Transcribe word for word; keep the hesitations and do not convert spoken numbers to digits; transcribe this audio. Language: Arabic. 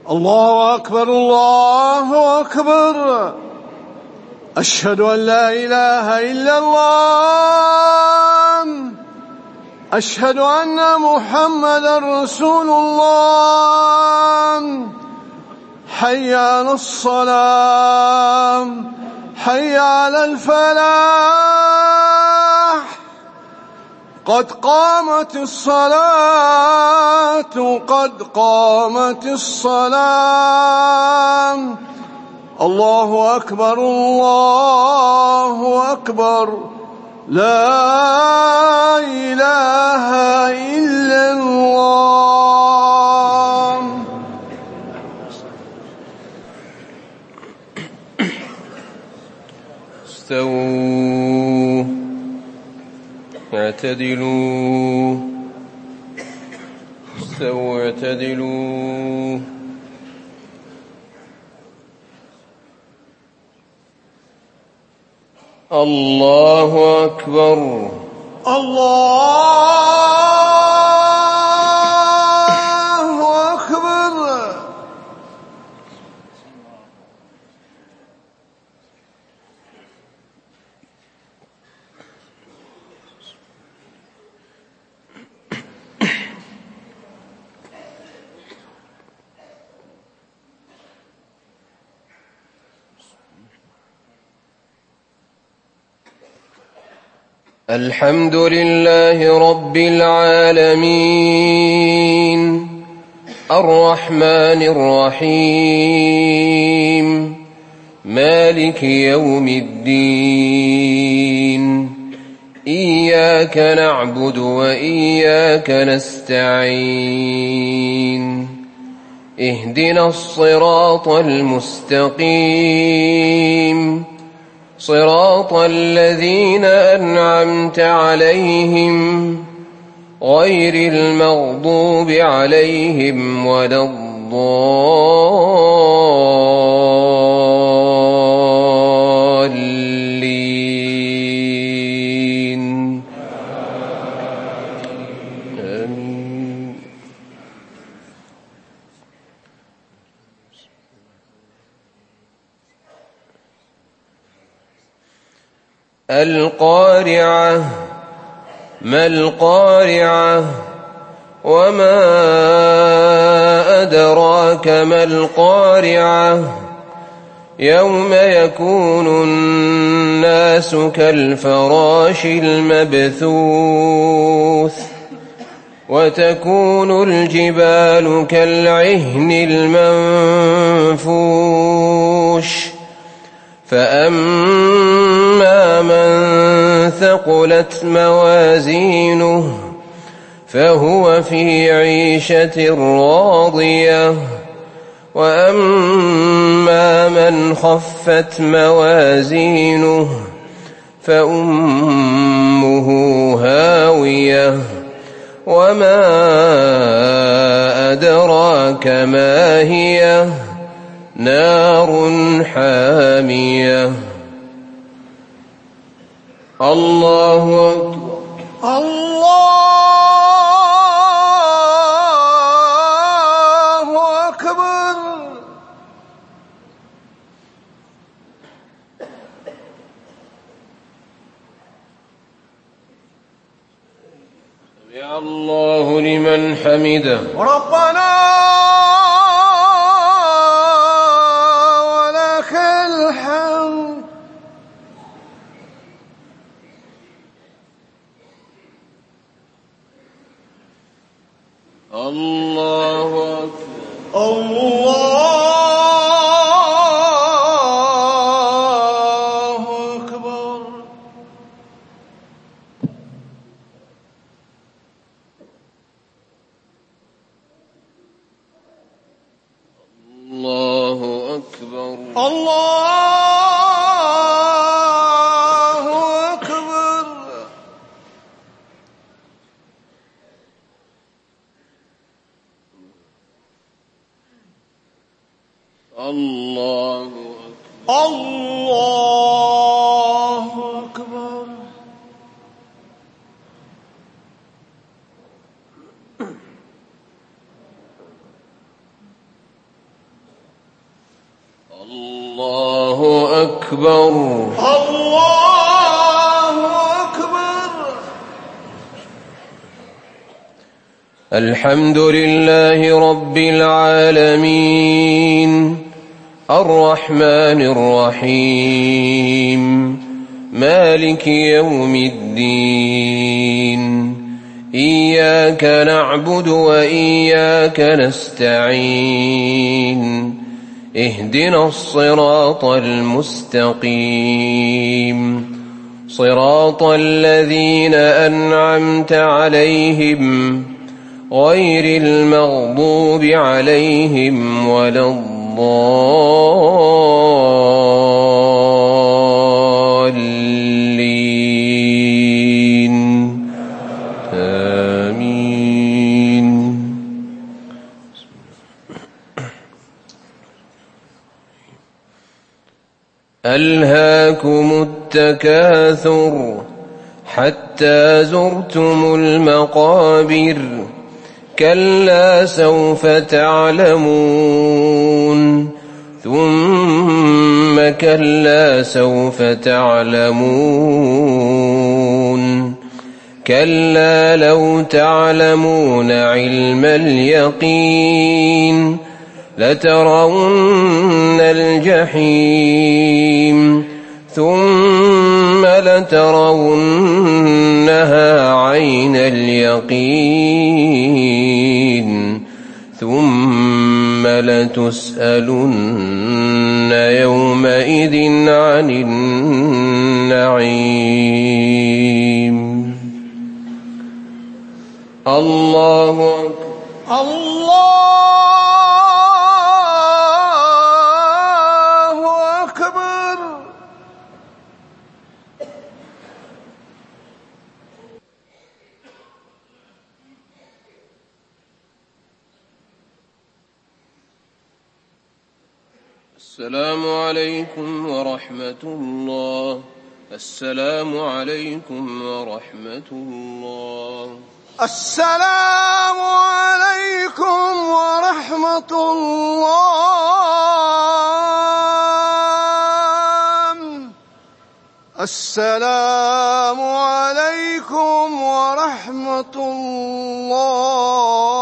الله أكبر الله أكبر. أشهد أن لا إله إلا الله. أشهد أن محمدا رسول الله. حي على الصلاة، حي على الفلاح، قد قامت الصلاة، قد قامت الصلاة. الله أكبر الله أكبر. لا إله إلا الله. استووا اعتدلوا استووا اعتدلوا. الله أكبر الله أكبر. الحمد لله رب العالمين الرحمن الرحيم مالك يوم الدين. إياك نعبد وإياك نستعين. اهدنا الصراط المستقيم صراط الذين أنعمت عليهم غير المغضوب عليهم ولا الضالين. آمين. القارعة. ما القارعة؟ وما أدراك ما القارعة؟ يوم يكون الناس كالفراش المبثوث وتكون الجبال كالعهن المنفوش. فأما من ثقلت موازينه فهو في عيشة راضية. وأما من خفت موازينه فأمه هاوية. وما أدراك ما هي؟ نار حامية. الله أكبر الله أكبر. سمع الله لمن حمده. ربنا ولك الحمد. الله أكبر الله أكبر. الله أكبر الله أكبر. الله أكبر الله أكبر. الله أكبر. الله أكبر. الحمد لله رب العالمين الرحمن الرحيم مالك يوم الدين إياك نعبد وإياك نستعين اهدنا الصراط المستقيم صراط الذين أنعمت عليهم غير المغضوب عليهم ولا الضالين آمين. ألهاكم التكاثر حتى زرتم المقابر كلا سوف تعلمون ثم كلا سوف تعلمون كلا لو تعلمون علم اليقين لترون الجحيم ثم لترونها عين اليقين ثم لتسألن يومئذ عن النعيم. الله أكبر. الله أكبر. السلام عليكم ورحمة الله. السلام عليكم ورحمة الله. السلام عليكم ورحمة الله. السلام عليكم ورحمة الله.